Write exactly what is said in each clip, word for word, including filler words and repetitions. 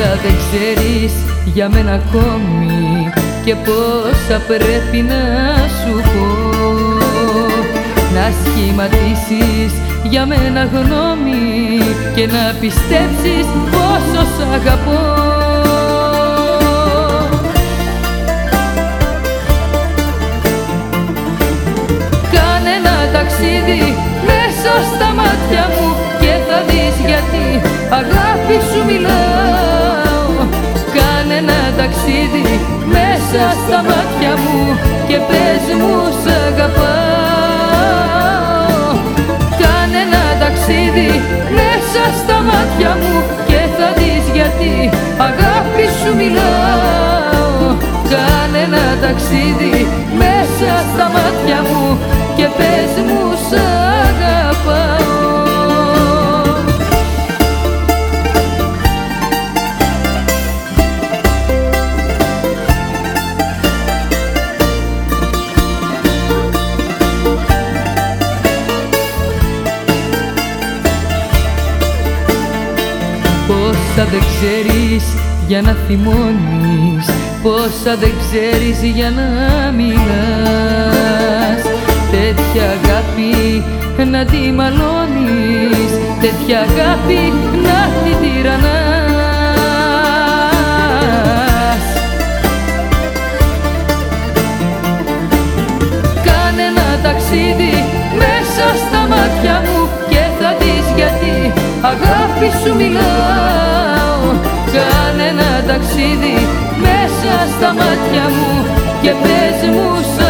Πόσα δεν ξέρεις για μένα ακόμη και πόσα πρέπει να σου πω. Να σχηματίσεις για μένα γνώμη και να πιστέψεις πόσο σ' αγαπώ. Κάνε ένα ταξίδι μέσα στα μάτια μου και θα δεις γιατί αγάπη σου μιλάω. Κάνε ένα ταξίδι μέσα στα μάτια μου και πες μου σ' αγαπάω. Κάνε ένα ταξίδι μέσα στα μάτια μου και θα δεις γιατί αγάπη σου μιλάω. Κάνε ένα ταξίδι μέσα στα μάτια μου και πες μου σ' αγαπάω. Πόσα δεν ξέρεις για να θυμώνεις, πόσα δεν ξέρεις για να μιλάς. Τέτοια αγάπη να τη μαλώνεις, τέτοια αγάπη να τη τυραννάς. Κάνε ένα ταξίδι μέσα στα μάτια μου και θα δεις γιατί αγάπη σου μιλάω. Κάνε ένα ταξίδι μέσα στα μάτια μου και πες μου σ'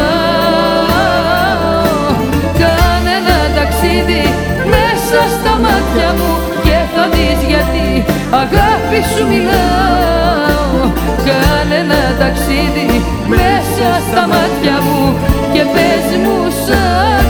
αγαπάω. Κάνε ένα ταξίδι μέσα στα μάτια μου και θα δεις γιατί αγάπη σου μιλάω. Κάνε ένα ταξίδι μέσα στα μάτια μου και πες μου σ' αγαπάω.